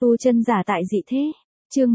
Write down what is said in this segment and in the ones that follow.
Tu chân giả tại dị thế. Chương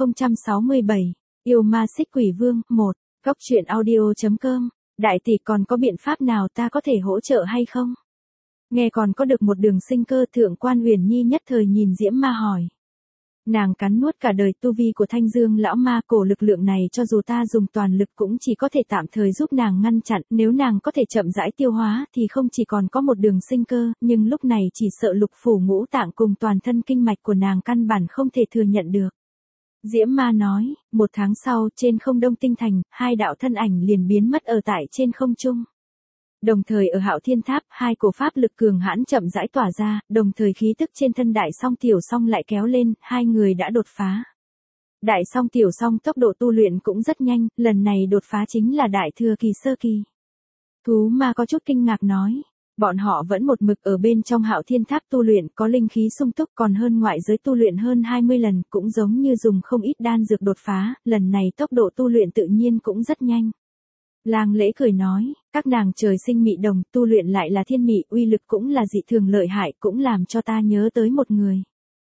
1067. Yêu ma xích quỷ vương 1. Góc truyện audio.com. Đại tỷ còn có biện pháp nào ta có thể hỗ trợ hay không? Nghe còn có được một đường sinh cơ, Thượng quan Uyển Nhi nhất thời nhìn Diễm Ma hỏi. Nàng cắn nuốt cả đời tu vi của Thanh Dương lão ma, cổ lực lượng này cho dù ta dùng toàn lực cũng chỉ có thể tạm thời giúp nàng ngăn chặn, nếu nàng có thể chậm rãi tiêu hóa thì không chỉ còn có một đường sinh cơ, nhưng lúc này chỉ sợ lục phủ ngũ tạng cùng toàn thân kinh mạch của nàng căn bản không thể thừa nhận được. Diễm Ma nói, 1 tháng sau, trên không Đông Tinh Thành, 2 đạo thân ảnh liền biến mất ở tại trên không trung. Đồng thời ở Hạo Thiên Tháp, 2 cổ pháp lực cường hãn chậm rãi tỏa ra, đồng thời khí tức trên thân Đại Song Tiểu Song lại kéo lên, 2 người đã đột phá. Đại Song Tiểu Song tốc độ tu luyện cũng rất nhanh, lần này đột phá chính là Đại Thừa Kỳ sơ kỳ. Thú Ma có chút kinh ngạc nói, bọn họ vẫn một mực ở bên trong Hạo Thiên Tháp tu luyện, có linh khí sung túc còn hơn ngoại giới tu luyện hơn 20 lần, cũng giống như dùng không ít đan dược đột phá, lần này tốc độ tu luyện tự nhiên cũng rất nhanh. Lang Lễ cười nói, các nàng trời sinh mị đồng, tu luyện lại là thiên mị, uy lực cũng là dị thường lợi hại, cũng làm cho ta nhớ tới một người.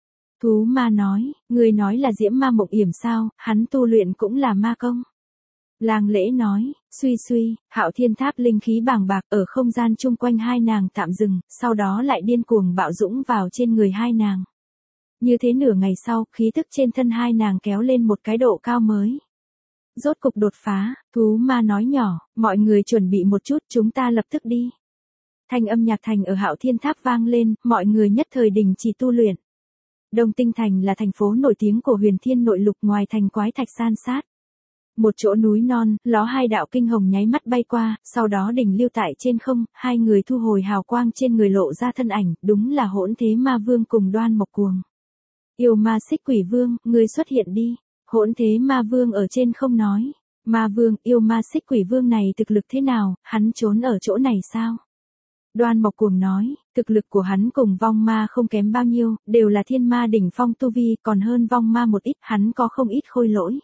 Thú Ma nói, người nói là Diễm Ma Mộng Yểm sao, hắn tu luyện cũng là ma công. Lang Lễ nói, suy, Hạo Thiên Tháp linh khí bàng bạc ở không gian chung quanh 2 nàng tạm dừng, sau đó lại điên cuồng bạo dũng vào trên người 2 nàng. Như thế nửa ngày sau, khí tức trên thân 2 nàng kéo lên một cái độ cao mới. Rốt cục đột phá, Thú Ma nói nhỏ, mọi người chuẩn bị một chút, chúng ta lập tức đi. Thanh âm nhạc thành ở Hạo Thiên Tháp vang lên, mọi người nhất thời đình chỉ tu luyện. Đông Tinh Thành là thành phố nổi tiếng của Huyền Thiên Nội Lục, ngoài thành quái thạch san sát. Một chỗ núi non, ló 2 đạo kinh hồng nháy mắt bay qua, sau đó đỉnh lưu tại trên không, 2 người thu hồi hào quang trên người lộ ra thân ảnh, đúng là Hỗn Thế Ma Vương cùng Đoan Mộc Cuồng. Yêu ma xích quỷ vương, ngươi xuất hiện đi. Hỗn Thế Ma Vương ở trên không nói. Ma Vương, yêu ma xích quỷ vương này thực lực thế nào, hắn trốn ở chỗ này sao? Đoan Mộc Cuồng nói, thực lực của hắn cùng vong ma không kém bao nhiêu, đều là thiên ma đỉnh phong tu vi, còn hơn vong ma một ít, hắn có không ít khôi lỗi.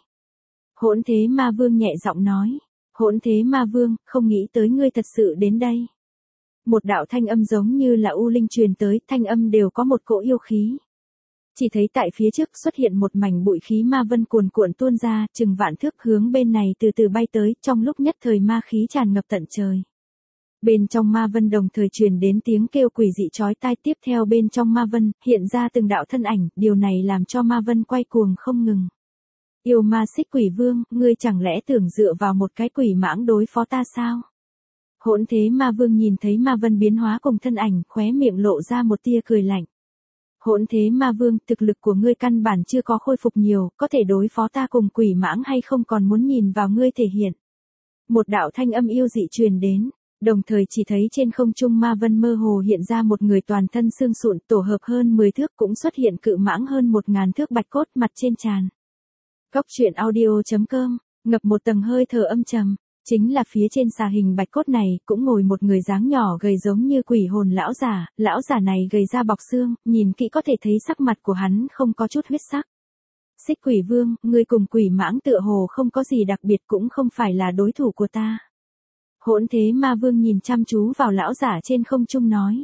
Hỗn Thế Ma Vương nhẹ giọng nói, Hỗn Thế Ma Vương, không nghĩ tới ngươi thật sự đến đây. Một đạo thanh âm giống như là u linh truyền tới, thanh âm đều có một cỗ yêu khí. Chỉ thấy tại phía trước xuất hiện một mảnh bụi khí ma vân cuồn cuộn tuôn ra, chừng vạn thước hướng bên này từ từ bay tới, trong lúc nhất thời ma khí tràn ngập tận trời. Bên trong ma vân đồng thời truyền đến tiếng kêu quỷ dị chói tai, tiếp theo bên trong ma vân hiện ra từng đạo thân ảnh, điều này làm cho ma vân quay cuồng không ngừng. Yêu ma xích quỷ vương, ngươi chẳng lẽ tưởng dựa vào một cái quỷ mãng đối phó ta sao? Hỗn Thế Ma Vương nhìn thấy ma vân biến hóa cùng thân ảnh, khóe miệng lộ ra một tia cười lạnh. Hỗn Thế Ma Vương, thực lực của ngươi căn bản chưa có khôi phục nhiều, có thể đối phó ta cùng quỷ mãng hay không còn muốn nhìn vào ngươi thể hiện. Một đạo thanh âm yêu dị truyền đến, đồng thời chỉ thấy trên không trung ma vân mơ hồ hiện ra một người toàn thân xương sụn, tổ hợp hơn 10 thước, cũng xuất hiện cự mãng hơn 1000 thước bạch cốt, mặt trên tràn. Góc truyện audio.com, ngập một tầng hơi thở âm trầm. Chính là phía trên xà hình bạch cốt này, cũng ngồi một người dáng nhỏ gầy giống như quỷ hồn lão giả này gầy da bọc xương, nhìn kỹ có thể thấy sắc mặt của hắn không có chút huyết sắc. Xích quỷ vương, ngươi cùng quỷ mãng tựa hồ không có gì đặc biệt, cũng không phải là đối thủ của ta. Hỗn Thế Ma Vương nhìn chăm chú vào lão giả trên không trung nói.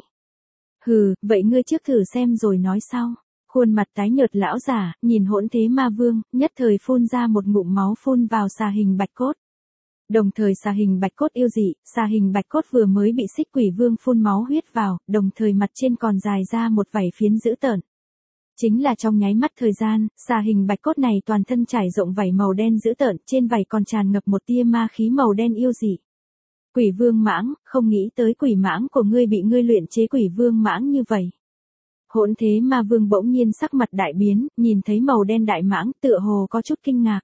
Hừ, vậy ngươi trước thử xem rồi nói sau. Khuôn mặt tái nhợt lão giả, nhìn Hỗn Thế Ma Vương, nhất thời phun ra một ngụm máu phun vào xà hình bạch cốt. Đồng thời xà hình bạch cốt yêu dị, xà hình bạch cốt vừa mới bị xích quỷ vương phun máu huyết vào, đồng thời mặt trên còn dài ra một vảy phiến dữ tợn. Chính là trong nháy mắt thời gian, xà hình bạch cốt này toàn thân trải rộng vảy màu đen dữ tợn, trên vảy còn tràn ngập một tia ma khí màu đen yêu dị. Quỷ vương mãng, không nghĩ tới quỷ mãng của ngươi bị ngươi luyện chế quỷ vương mãng như vậy. Hỗn Thế Ma Vương bỗng nhiên sắc mặt đại biến, nhìn thấy màu đen đại mãng, tựa hồ có chút kinh ngạc.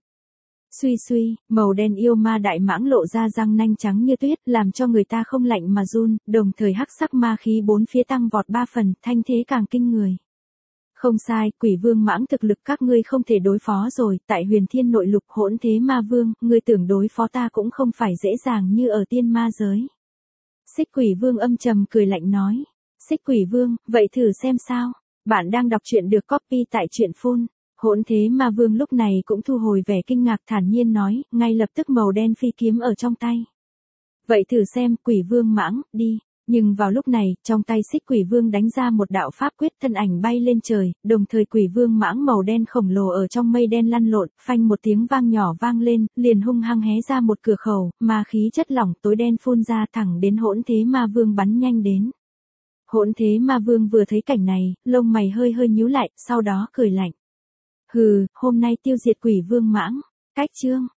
Suy, màu đen yêu ma đại mãng lộ ra răng nanh trắng như tuyết, làm cho người ta không lạnh mà run, đồng thời hắc sắc ma khí 4 phía tăng vọt 3 phần, thanh thế càng kinh người. Không sai, quỷ vương mãng thực lực các ngươi không thể đối phó rồi, tại Huyền Thiên Nội Lục. Hỗn Thế Ma Vương, ngươi tưởng đối phó ta cũng không phải dễ dàng như ở tiên ma giới. Xích quỷ vương âm trầm cười lạnh nói. Xích quỷ vương, vậy thử xem sao. Bạn đang đọc truyện được copy tại truyện phun. Hỗn Thế Ma Vương lúc này cũng thu hồi vẻ kinh ngạc, thản nhiên nói, ngay lập tức màu đen phi kiếm ở trong tay. Vậy thử xem, quỷ vương mãng, đi. Nhưng vào lúc này, trong tay Xích Quỷ Vương đánh ra một đạo pháp quyết, thân ảnh bay lên trời, đồng thời Quỷ Vương mãng màu đen khổng lồ ở trong mây đen lăn lộn, phanh một tiếng vang nhỏ vang lên, liền hung hăng hé ra một cửa khẩu, ma khí chất lỏng tối đen phun ra thẳng đến Hỗn Thế Ma Vương bắn nhanh đến. Hỗn Thế Ma Vương vừa thấy cảnh này, lông mày hơi hơi nhíu lại, sau đó cười lạnh. Hừ, hôm nay tiêu diệt Quỷ Vương mãng, cách chương.